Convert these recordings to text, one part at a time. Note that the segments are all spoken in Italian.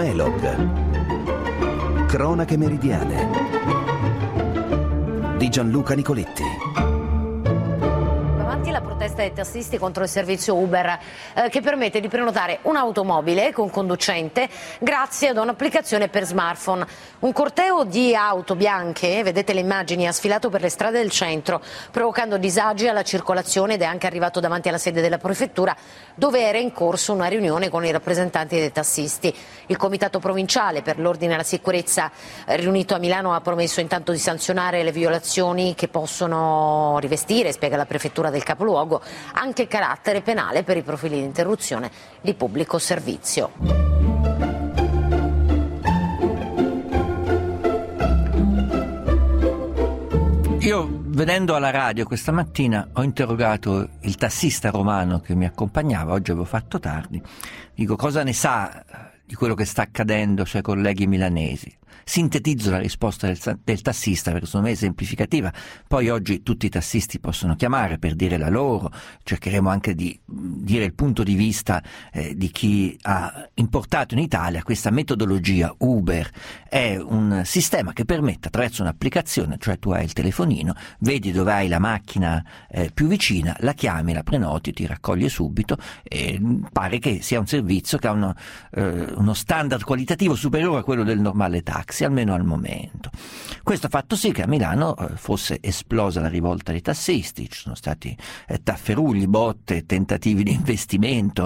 Elog. Cronache meridiane di Gianluca Nicoletti. La protesta dei tassisti contro il servizio Uber che permette di prenotare un'automobile con conducente grazie ad un'applicazione per smartphone. Un corteo di auto bianche, vedete le immagini, ha sfilato per le strade del centro provocando disagi alla circolazione ed è anche arrivato davanti alla sede della prefettura dove era in corso una riunione con i rappresentanti dei tassisti. Il comitato provinciale per l'ordine e la sicurezza riunito a Milano ha promesso intanto di sanzionare le violazioni che possono rivestire, spiega la prefettura del capoluogo, anche carattere penale per i profili di interruzione di pubblico servizio. Io, vedendo alla radio questa mattina, ho interrogato il tassista romano che mi accompagnava, oggi avevo fatto tardi, dico cosa ne sa di quello che sta accadendo ai suoi colleghi milanesi. Sintetizzo la risposta del tassista perché secondo me è esemplificativa. Poi oggi tutti i tassisti possono chiamare per dire la loro, cercheremo anche di dire il punto di vista di chi ha importato in Italia questa metodologia Uber. È un sistema che permette attraverso un'applicazione, cioè tu hai il telefonino, vedi dove hai la macchina più vicina, la chiami, la prenoti, ti raccoglie subito e pare che sia un servizio che ha uno standard qualitativo superiore a quello del normale taxi, almeno al momento. Questo ha fatto sì che a Milano fosse esplosa la rivolta dei tassisti, ci sono stati tafferugli, botte, tentativi di investimento,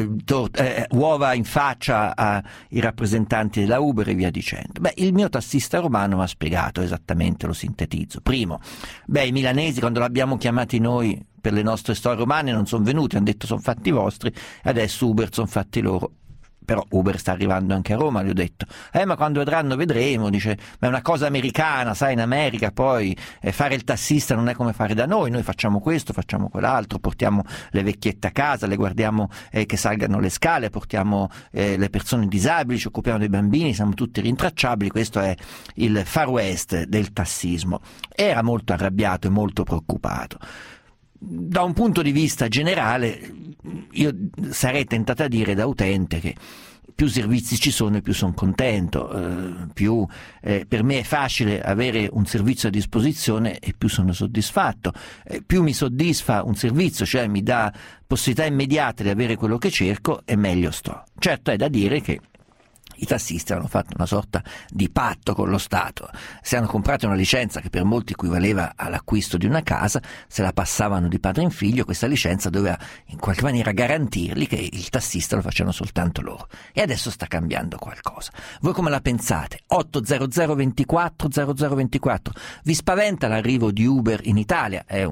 uova in faccia ai rappresentanti della Uber e via dicendo. Il mio tassista romano mi ha spiegato esattamente, lo sintetizzo. Primo, i milanesi quando l'abbiamo chiamati noi per le nostre storie romane non sono venuti, hanno detto sono fatti vostri, adesso Uber sono fatti loro. Però Uber sta arrivando anche a Roma, gli ho detto. Ma quando vedranno vedremo, dice, ma è una cosa americana, sai, in America poi fare il tassista non è come fare da noi facciamo questo, facciamo quell'altro, portiamo le vecchiette a casa, le guardiamo che salgano le scale, portiamo le persone disabili, ci occupiamo dei bambini, siamo tutti rintracciabili, questo è il Far West del tassismo. Era molto arrabbiato e molto preoccupato. Da un punto di vista generale io sarei tentato a dire da utente che più servizi ci sono e più sono contento, più per me è facile avere un servizio a disposizione e più sono soddisfatto, più mi soddisfa un servizio, cioè mi dà possibilità immediate di avere quello che cerco e meglio sto. Certo è da dire che i tassisti hanno fatto una sorta di patto con lo Stato, si hanno comprato una licenza che per molti equivaleva all'acquisto di una casa, se la passavano di padre in figlio, questa licenza doveva in qualche maniera garantirgli che il tassista lo facevano soltanto loro e adesso sta cambiando qualcosa. Voi come la pensate? 800 24 0024. Vi spaventa l'arrivo di Uber in Italia? È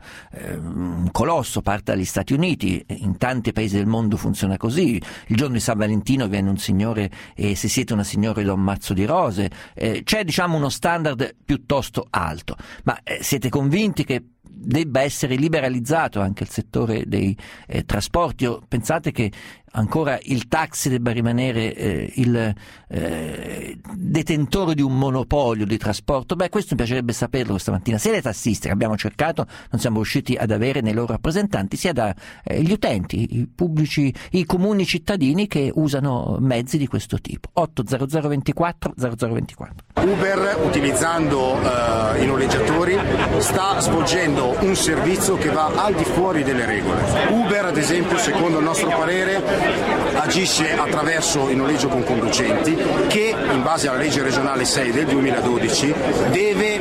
un colosso, parte dagli Stati Uniti, in tanti paesi del mondo funziona così, il giorno di San Valentino viene un signore e se siete una signora do un mazzo di rose, c'è diciamo uno standard piuttosto alto, ma siete convinti che debba essere liberalizzato anche il settore dei trasporti? O pensate che ancora il taxi debba rimanere il detentore di un monopolio di trasporto? Questo mi piacerebbe saperlo questa mattina, sia dai tassisti che abbiamo cercato, non siamo riusciti ad avere nei loro rappresentanti, sia dagli utenti, i pubblici, i comuni cittadini che usano mezzi di questo tipo. 800 24 0024. Uber, utilizzando i noleggiatori, sta svolgendo un servizio che va al di fuori delle regole. Uber, ad esempio, secondo il nostro parere, agisce attraverso il noleggio con conducenti che, in base alla legge regionale 6 del 2012, deve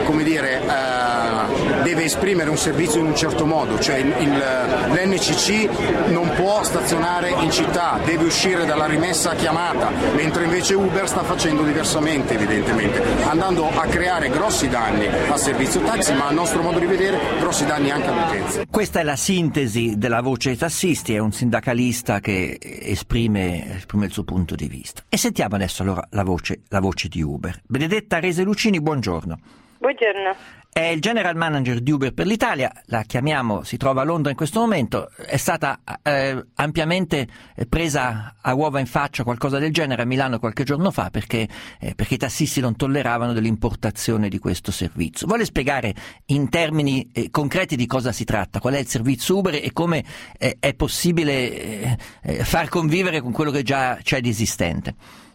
esprimere un servizio in un certo modo, cioè l'NCC non può stazionare in città, deve uscire dalla rimessa a chiamata, mentre invece Uber sta facendo diversamente, evidentemente, andando a creare grossi danni al servizio taxi, ma a nostro modo di vedere grossi danni anche all'utenza. Questa è la sintesi della voce dei tassisti, è un sindacalista che esprime il suo punto di vista. E sentiamo adesso allora la voce di Uber. Benedetta Rese Lucini, buongiorno. Buongiorno. È il general manager di Uber per l'Italia, la chiamiamo, si trova a Londra in questo momento, è stata ampiamente presa a uova in faccia qualcosa del genere a Milano qualche giorno fa perché i tassisti non tolleravano dell'importazione di questo servizio. Vuole spiegare in termini concreti di cosa si tratta, qual è il servizio Uber e come è possibile far convivere con quello che già c'è di esistente?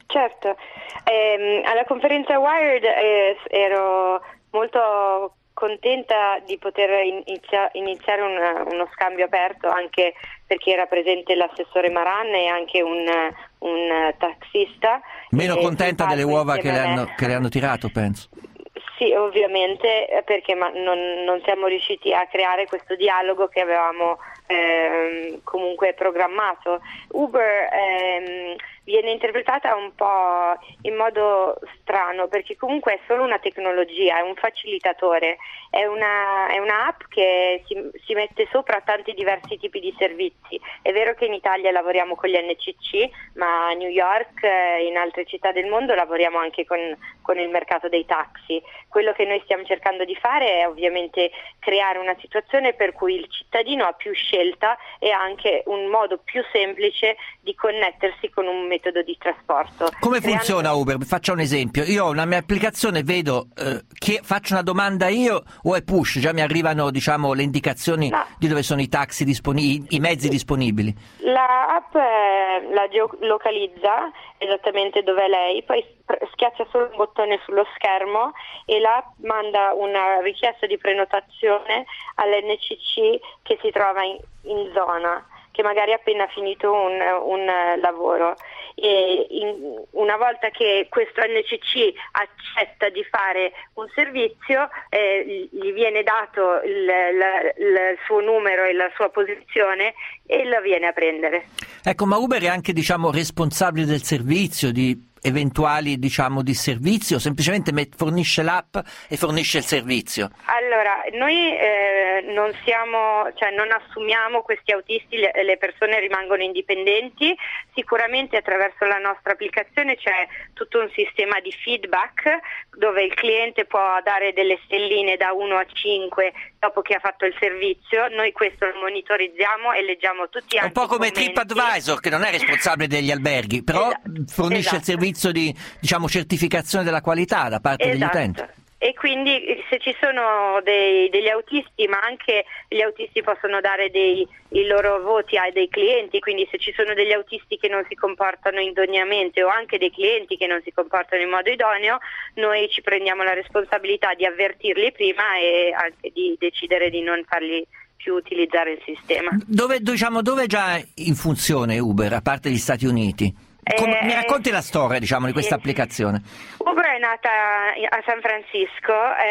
Certo, alla conferenza Wired ero molto contenta di poter iniziare uno scambio aperto, anche perché era presente l'assessore Maran e anche un taxista. Meno contenta delle uova che le hanno tirato, penso. Sì, ovviamente, perché non siamo riusciti a creare questo dialogo che avevamo comunque programmato. Uber viene interpretata un po' in modo strano, perché comunque è solo una tecnologia, è un facilitatore, è una app che si mette sopra tanti diversi tipi di servizi. È vero che in Italia lavoriamo con gli NCC, ma a New York e in altre città del mondo lavoriamo anche con il mercato dei taxi. Quello che noi stiamo cercando di fare è ovviamente creare una situazione per cui il cittadino ha più scelta e ha anche un modo più semplice di connettersi con un metodo di trasporto. Come funziona Uber? Faccio un esempio. Io ho una mia applicazione, vedo che faccio una domanda io o è push? Già mi arrivano, diciamo, le indicazioni di dove sono i taxi disponibili, i mezzi disponibili. La app la geolocalizza esattamente dove è lei, poi schiaccia solo un bottone sullo schermo e l'app manda una richiesta di prenotazione all'NCC che si trova in zona, che magari ha appena finito un lavoro, e una volta che questo NCC accetta di fare un servizio gli viene dato il suo numero e la sua posizione e lo viene a prendere. Ecco, ma Uber è anche, diciamo, responsabile del servizio, di eventuali, diciamo, disservizi, o semplicemente fornisce l'app e fornisce il servizio? Allora, noi non assumiamo questi autisti, le persone rimangono indipendenti. Sicuramente attraverso la nostra applicazione c'è tutto un sistema di feedback dove il cliente può dare delle stelline da 1 a 5 dopo che ha fatto il servizio. Noi questo lo monitorizziamo e leggiamo tutti anche un po' come commenti. TripAdvisor, che non è responsabile degli alberghi, però fornisce il servizio di, diciamo, certificazione della qualità da parte degli utenti. E quindi se ci sono degli autisti, ma anche gli autisti possono dare i loro voti ai dei clienti, quindi se ci sono degli autisti che non si comportano idoneamente o anche dei clienti che non si comportano in modo idoneo, noi ci prendiamo la responsabilità di avvertirli prima e anche di decidere di non farli più utilizzare il sistema. Dove è già in funzione Uber, a parte gli Stati Uniti? Mi racconti la storia, diciamo, di questa applicazione? Uber è nata a San Francisco,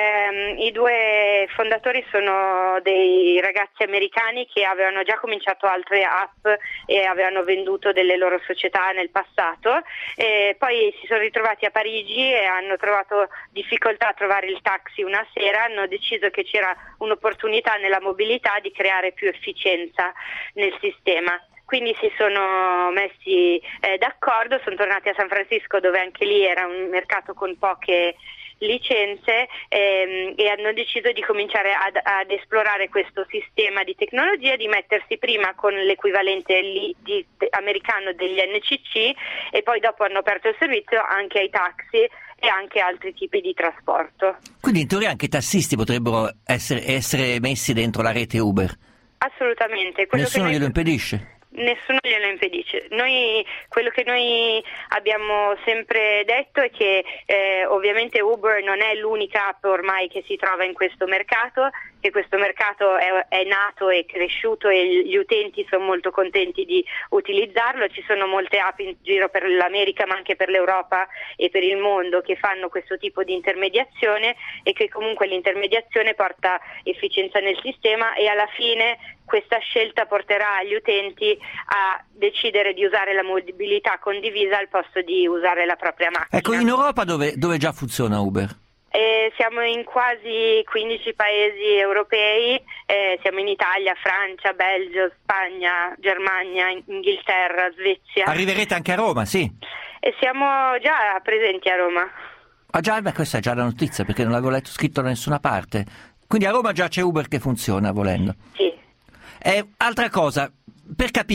i due fondatori sono dei ragazzi americani che avevano già cominciato altre app e avevano venduto delle loro società nel passato, poi si sono ritrovati a Parigi e hanno trovato difficoltà a trovare il taxi una sera, hanno deciso che c'era un'opportunità nella mobilità di creare più efficienza nel sistema. Quindi si sono messi d'accordo, sono tornati a San Francisco dove anche lì era un mercato con poche licenze e hanno deciso di cominciare ad esplorare questo sistema di tecnologia, di mettersi prima con l'equivalente americano degli NCC e poi dopo hanno aperto il servizio anche ai taxi e anche altri tipi di trasporto. Quindi in teoria anche i tassisti potrebbero essere messi dentro la rete Uber? Assolutamente. Nessuno glielo impedisce? Nessuno glielo impedisce. Quello che noi abbiamo sempre detto è che ovviamente Uber non è l'unica app ormai che si trova in questo mercato, che questo mercato è nato e cresciuto e gli utenti sono molto contenti di utilizzarlo. Ci sono molte app in giro per l'America ma anche per l'Europa e per il mondo che fanno questo tipo di intermediazione e che comunque l'intermediazione porta efficienza nel sistema e alla fine questa scelta porterà gli utenti a decidere di usare la mobilità condivisa al posto di usare la propria macchina. Ecco, in Europa dove già funziona Uber? Siamo in quasi 15 paesi europei, siamo in Italia, Francia, Belgio, Spagna, Germania, Inghilterra, Svezia. Arriverete anche a Roma, sì? E siamo già presenti a Roma. Ah già, questa è già la notizia perché non l'avevo letto scritto da nessuna parte. Quindi a Roma già c'è Uber che funziona, volendo. Sì. Altra cosa, per capire, ma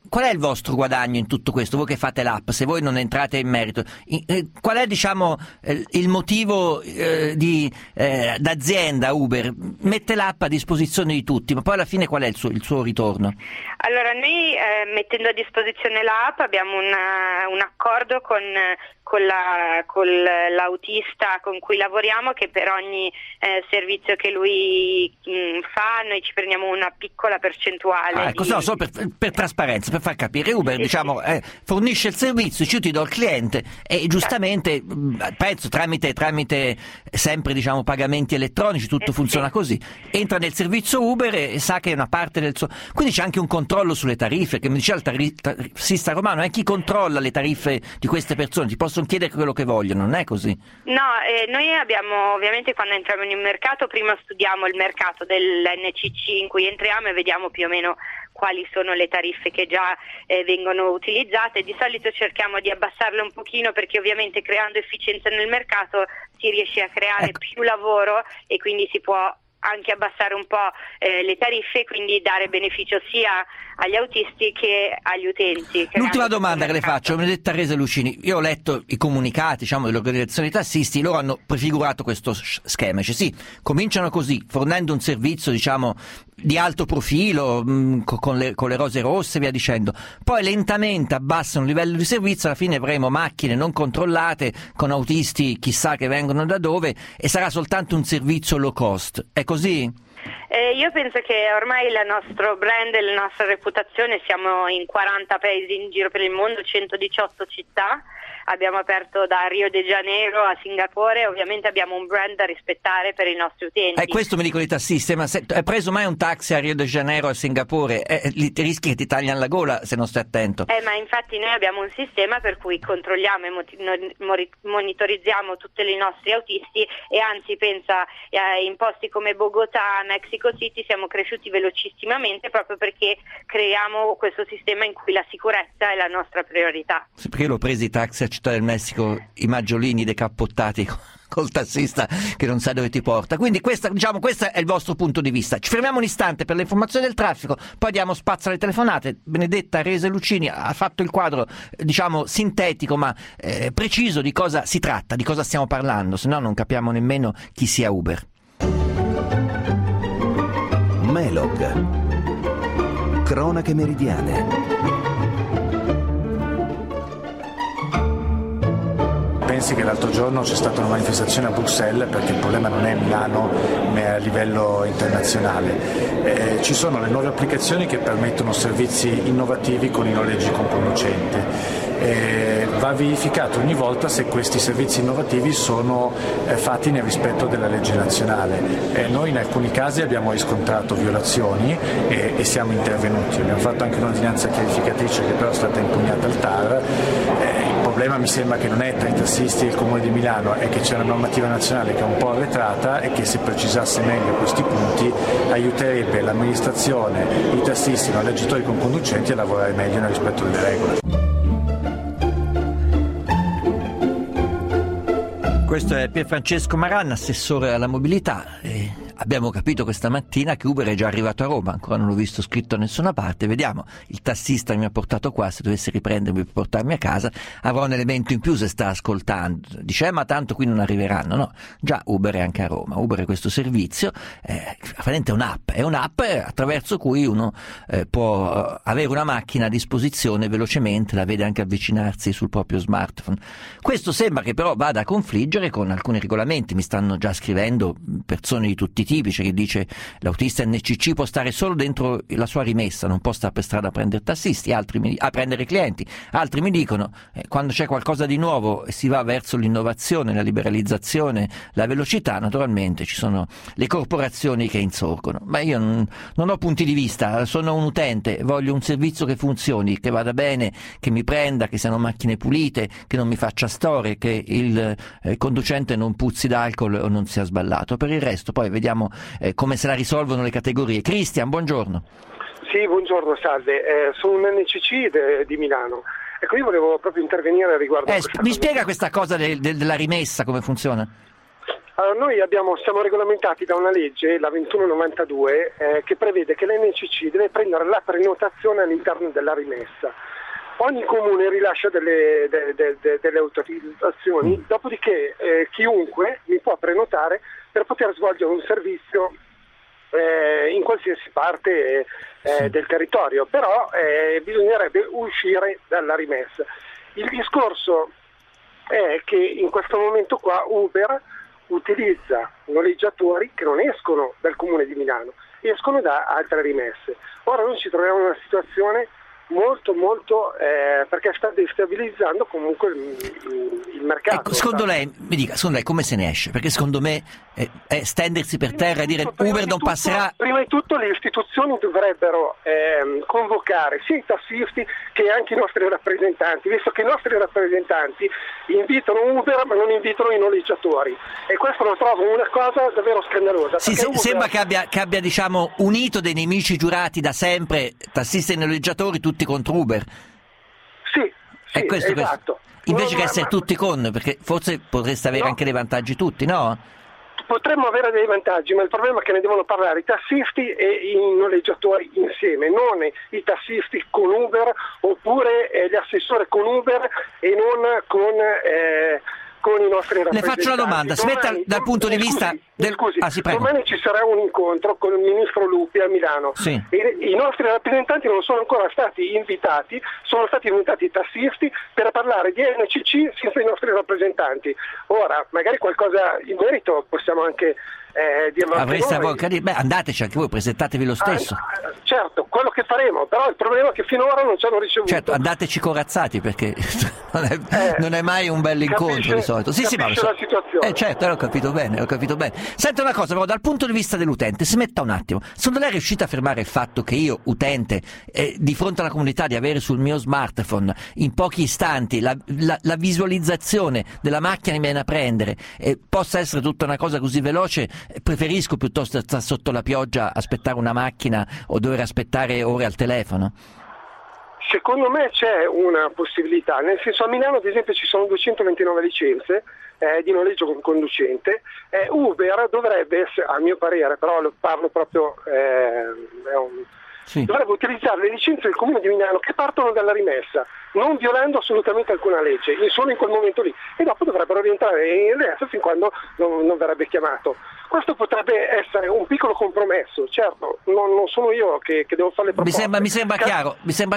qual è il vostro guadagno in tutto questo? Voi che fate l'app, se voi non entrate in merito, qual è il motivo d'azienda Uber? Mette l'app a disposizione di tutti, ma poi alla fine qual è il suo ritorno? Allora, noi mettendo a disposizione l'app abbiamo un accordo con l'autista con cui lavoriamo, che per ogni servizio che lui fa noi ci prendiamo una piccola percentuale. Solo per trasparenza, per far capire, Uber fornisce il servizio, io ti do il cliente e giustamente penso tramite sempre pagamenti elettronici, tutto funziona così, entra nel servizio Uber e sa che è una parte del suo, quindi c'è anche un controllo sulle tariffe, che mi diceva il tassista romano, chi controlla le tariffe di queste persone? Ti possono chiedere quello che vogliono, non è così? No, noi abbiamo, ovviamente quando entriamo in un mercato prima studiamo il mercato dell'NCC in cui entriamo e vediamo più o meno quali sono le tariffe che già vengono utilizzate. Di solito cerchiamo di abbassarle un pochino, perché ovviamente creando efficienza nel mercato si riesce a creare più lavoro e quindi si può anche abbassare un po' le tariffe, quindi dare beneficio sia agli autisti che agli utenti. L'ultima domanda che le faccio, Benedetta Rese Lucini, io ho letto i comunicati dell'organizzazione dei tassisti, loro hanno prefigurato questo schema, cominciano così, fornendo un servizio di alto profilo, con le rose rosse e via dicendo, poi lentamente abbassano il livello di servizio, alla fine avremo macchine non controllate con autisti chissà che vengono da dove e sarà soltanto un servizio low cost, è così? Io penso che ormai il nostro brand e la nostra reputazione, siamo in 40 paesi in giro per il mondo, 118 città, abbiamo aperto da Rio de Janeiro a Singapore, ovviamente abbiamo un brand da rispettare per i nostri utenti. Questo mi dicono i tassisti, ma se hai preso mai un taxi a Rio de Janeiro a Singapore, rischi che ti tagliano la gola se non stai attento. Ma infatti noi abbiamo un sistema per cui controlliamo e monitorizziamo tutti i nostri autisti, e anzi pensa in posti come Bogotà, Mexico City siamo cresciuti velocissimamente proprio perché creiamo questo sistema in cui la sicurezza è la nostra priorità. Sì, perché io l'ho preso i taxi a Città del Messico, i maggiolini decappottati col tassista che non sa dove ti porta, quindi questo è il vostro punto di vista. Ci fermiamo un istante per le informazioni del traffico, poi diamo spazio alle telefonate. Benedetta Rese Lucini ha fatto il quadro sintetico ma preciso di cosa si tratta, di cosa stiamo parlando, se no non capiamo nemmeno chi sia Uber. Melog, cronache meridiane. Pensi che l'altro giorno c'è stata una manifestazione a Bruxelles, perché il problema non è Milano ma è a livello internazionale. Ci sono le nuove applicazioni che permettono servizi innovativi con i noleggi con conducente. Va verificato ogni volta se questi servizi innovativi sono fatti nel rispetto della legge nazionale. Noi in alcuni casi abbiamo riscontrato violazioni e siamo intervenuti. Abbiamo fatto anche un'ordinanza chiarificatrice che però è stata impugnata al TAR. Il problema mi sembra che non è tra i tassisti e il Comune di Milano, è che c'è una normativa nazionale che è un po' arretrata e che se precisasse meglio questi punti aiuterebbe l'amministrazione, i tassisti, i noleggiatori con conducenti a lavorare meglio nel rispetto delle regole. Questo è Pierfrancesco Maranna, assessore alla mobilità. Abbiamo capito questa mattina che Uber è già arrivato a Roma, ancora non l'ho visto scritto da nessuna parte, vediamo, il tassista che mi ha portato qua, se dovesse riprendermi per portarmi a casa, avrà un elemento in più se sta ascoltando, dice ma tanto qui non arriveranno, no, già Uber è anche a Roma, Uber è questo servizio, è un'app attraverso cui uno può avere una macchina a disposizione velocemente, la vede anche avvicinarsi sul proprio smartphone. Questo sembra che però vada a confliggere con alcuni regolamenti, mi stanno già scrivendo persone di tutti i tipi, che dice l'autista NCC può stare solo dentro la sua rimessa, non può stare per strada a prendere tassisti, a prendere clienti, altri mi dicono quando c'è qualcosa di nuovo e si va verso l'innovazione, la liberalizzazione, la velocità, naturalmente ci sono le corporazioni che insorgono, ma io non ho punti di vista, sono un utente, voglio un servizio che funzioni, che vada bene, che mi prenda, che siano macchine pulite, che non mi faccia storie, che il conducente non puzzi d'alcol o non sia sballato. Per il resto poi vediamo come se la risolvono le categorie. Cristian, buongiorno. Sì, buongiorno, salve. Sono un NCC di Milano. Ecco, io volevo proprio intervenire riguardo a questa mi spiega questa cosa della rimessa, come funziona? Allora, noi siamo regolamentati da una legge, la 2192, che prevede che l'NCC deve prendere la prenotazione all'interno della rimessa. Ogni comune rilascia delle autorizzazioni, dopodiché chiunque mi può prenotare per poter svolgere un servizio in qualsiasi parte del territorio, però bisognerebbe uscire dalla rimessa. Il discorso è che in questo momento qua Uber utilizza noleggiatori che non escono dal comune di Milano, escono da altre rimesse. Ora noi ci troviamo in una situazione molto perché sta destabilizzando comunque il mercato. Ecco, secondo lei come se ne esce? Perché secondo me è stendersi per terra e dire Uber non passerà. Prima di tutto le istituzioni dovrebbero convocare sia i tassisti che anche i nostri rappresentanti, visto che i nostri rappresentanti invitano Uber ma non invitano i noleggiatori, e questo lo trovo una cosa davvero scandalosa. Sì, Uber... sembra che abbia diciamo unito dei nemici giurati da sempre, tassisti e noleggiatori, tutti contro Uber. Sì, questo. esatto. Invece che essere tutti con, perché forse potreste avere anche dei vantaggi tutti, no? Potremmo avere dei vantaggi, ma il problema è che ne devono parlare i tassisti e i noleggiatori insieme, non i tassisti con Uber oppure gli assessori con Uber e non con i nostri rappresentanti. Le faccio una domanda, si metta dal punto di vista Scusi, domani ci sarà un incontro con il ministro Lupi a Milano. Sì. E i nostri rappresentanti non sono ancora stati invitati, sono stati invitati i tassisti per parlare di NCC senza i nostri rappresentanti. Ora, magari qualcosa in merito possiamo anche dirlo. Avreste voglia di... Beh, andateci anche voi, presentatevi lo stesso. Certo, quello che faremo, però il problema è che finora non ci hanno ricevuto. Certo, andateci corazzati, perché non è mai un bel incontro di solito. Sì, ma lo so. La situazione. Certo, l'ho capito bene. Senta una cosa, però, dal punto di vista dell'utente, si metta un attimo. Secondo lei è riuscita a fermare il fatto che io, utente, di fronte alla comunità di avere sul mio smartphone in pochi istanti la visualizzazione della macchina che mi viene a prendere possa essere tutta una cosa così veloce? Preferisco piuttosto stare sotto la pioggia, aspettare una macchina o dover aspettare ore al telefono? Secondo me c'è una possibilità, nel senso, a Milano ad esempio ci sono 229 licenze di noleggio con conducente. Uber dovrebbe essere, a mio parere, però lo parlo proprio, dovrebbe utilizzare le licenze del comune di Milano che partono dalla rimessa, non violando assolutamente alcuna legge, solo in quel momento lì, e dopo dovrebbero rientrare in resto fin quando non verrebbe chiamato. Questo potrebbe essere un piccolo compromesso, certo, non sono io che devo fare le proposte. Mi sembra chiaro.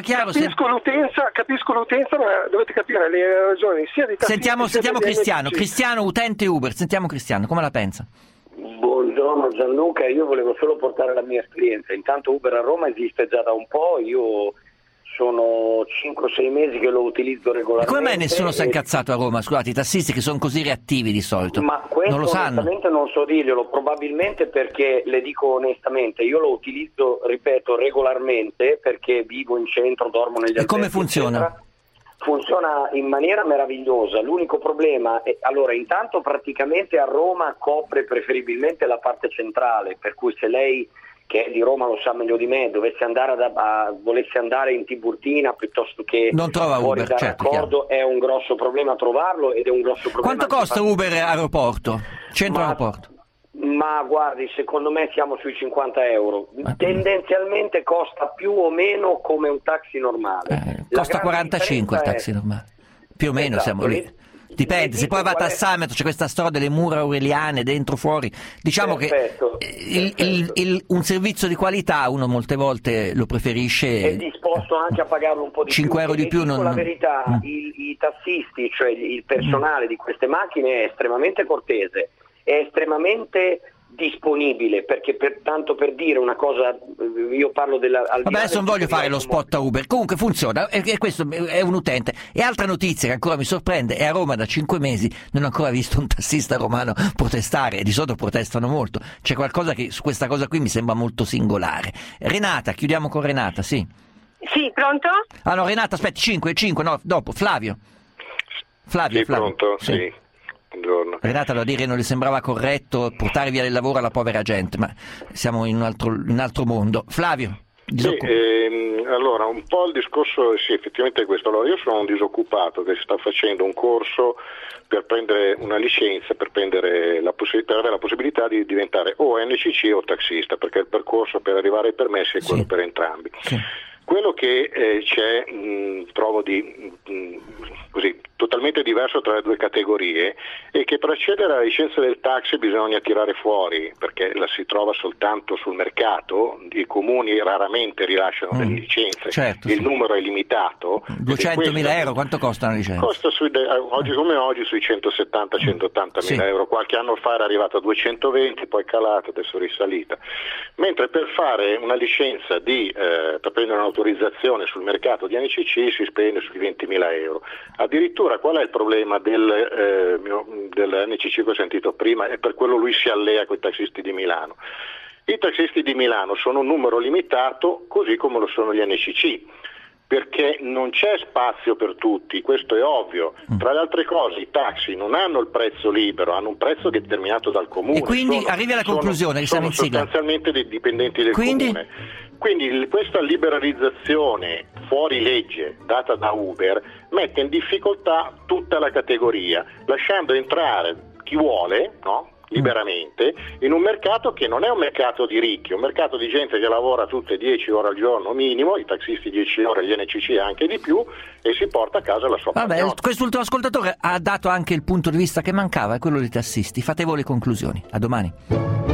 Capisco l'utenza, ma dovete capire le ragioni sia di tassisti. Sentiamo Cristiano, utente Uber, sentiamo Cristiano, come la pensa? Buongiorno Gianluca, io volevo solo portare la mia esperienza. Intanto Uber a Roma esiste già da un po', io sono 5-6 mesi che lo utilizzo regolarmente. E come mai nessuno si è incazzato a Roma? Scusate, i tassisti che sono così reattivi di solito. Ma questo non lo sanno. Onestamente non so dirglielo, probabilmente perché, le dico onestamente, io lo utilizzo, ripeto, regolarmente perché vivo in centro, dormo negli alberghi. E come funziona? Eccetera. Funziona in maniera meravigliosa. L'unico problema è, allora, intanto praticamente a Roma copre preferibilmente la parte centrale, per cui se lei, che è di Roma, lo sa meglio di me, volesse andare in Tiburtina piuttosto che non trova fuori Uber, dal certo, raccordo, è un grosso problema trovarlo ed è un grosso problema. Quanto costa Uber aeroporto? Centro aeroporto? Ma guardi, secondo me siamo sui 50 euro. Tendenzialmente costa più o meno come un taxi normale. Costa 45 il taxi normale. Più o meno, esatto, siamo lì. Dipende, se poi va a Tassametro c'è questa storia delle mura aureliane dentro fuori, diciamo perfetto, che un servizio di qualità uno molte volte lo preferisce, è disposto anche a pagarlo un po' di 5 più. euro di più. La verità, i tassisti, cioè il personale di queste macchine è estremamente cortese, è estremamente disponibile, perché tanto per dire una cosa, io parlo della... Vabbè, adesso non voglio fare lo spot a Uber, comunque funziona, e questo è un utente. E altra notizia che ancora mi sorprende, è a Roma da 5 mesi, non ho ancora visto un tassista romano protestare, e di solito protestano molto. C'è qualcosa che su questa cosa qui mi sembra molto singolare. Renata, chiudiamo con Renata, sì. Sì, pronto? Ah no, Renata, aspetti, 5, no, dopo, Flavio. Sì, pronto, sì. Buongiorno. Renata, lo dire, non le sembrava corretto portare via il lavoro alla povera gente, ma siamo in un altro mondo. Flavio. Allora, un po' il discorso, sì, effettivamente è questo. Allora, io sono un disoccupato che sta facendo un corso per prendere una licenza, per avere la possibilità di diventare o NCC o taxista, perché il percorso per arrivare ai permessi è quello per entrambi. Sì. Quello che c'è, trovo così totalmente diverso tra le due categorie è che per accedere alla licenza del taxi bisogna tirare fuori, perché la si trova soltanto sul mercato, i comuni raramente rilasciano delle licenze, il numero è limitato. 200.000 euro, quanto costa una licenza? Costa oggi come oggi sui 170-180.000 euro, qualche anno fa era arrivata a 220, poi è calata, adesso è risalita, mentre per fare una licenza per prendere un'autorizzazione sul mercato di NCC si spende sui 20.000 euro. Addirittura qual è il problema del NCC che ho sentito prima, e per quello lui si allea con i taxisti di Milano. I taxisti di Milano sono un numero limitato, così come lo sono gli NCC, perché non c'è spazio per tutti, questo è ovvio. Tra le altre cose i taxi non hanno il prezzo libero, hanno un prezzo determinato dal comune. E quindi arrivi alla conclusione che siamo in sigla. Sostanzialmente dei dipendenti del comune. Quindi questa liberalizzazione fuori legge data da Uber mette in difficoltà tutta la categoria, lasciando entrare chi vuole, no? Liberamente, in un mercato che non è un mercato di ricchi, è un mercato di gente che lavora tutte 10 ore al giorno minimo, i taxisti 10 ore, gli NCC anche di più, e si porta a casa la sua Vabbè, quest'ultimo ascoltatore ha dato anche il punto di vista che mancava, è quello dei tassisti. Fate voi le conclusioni. A domani.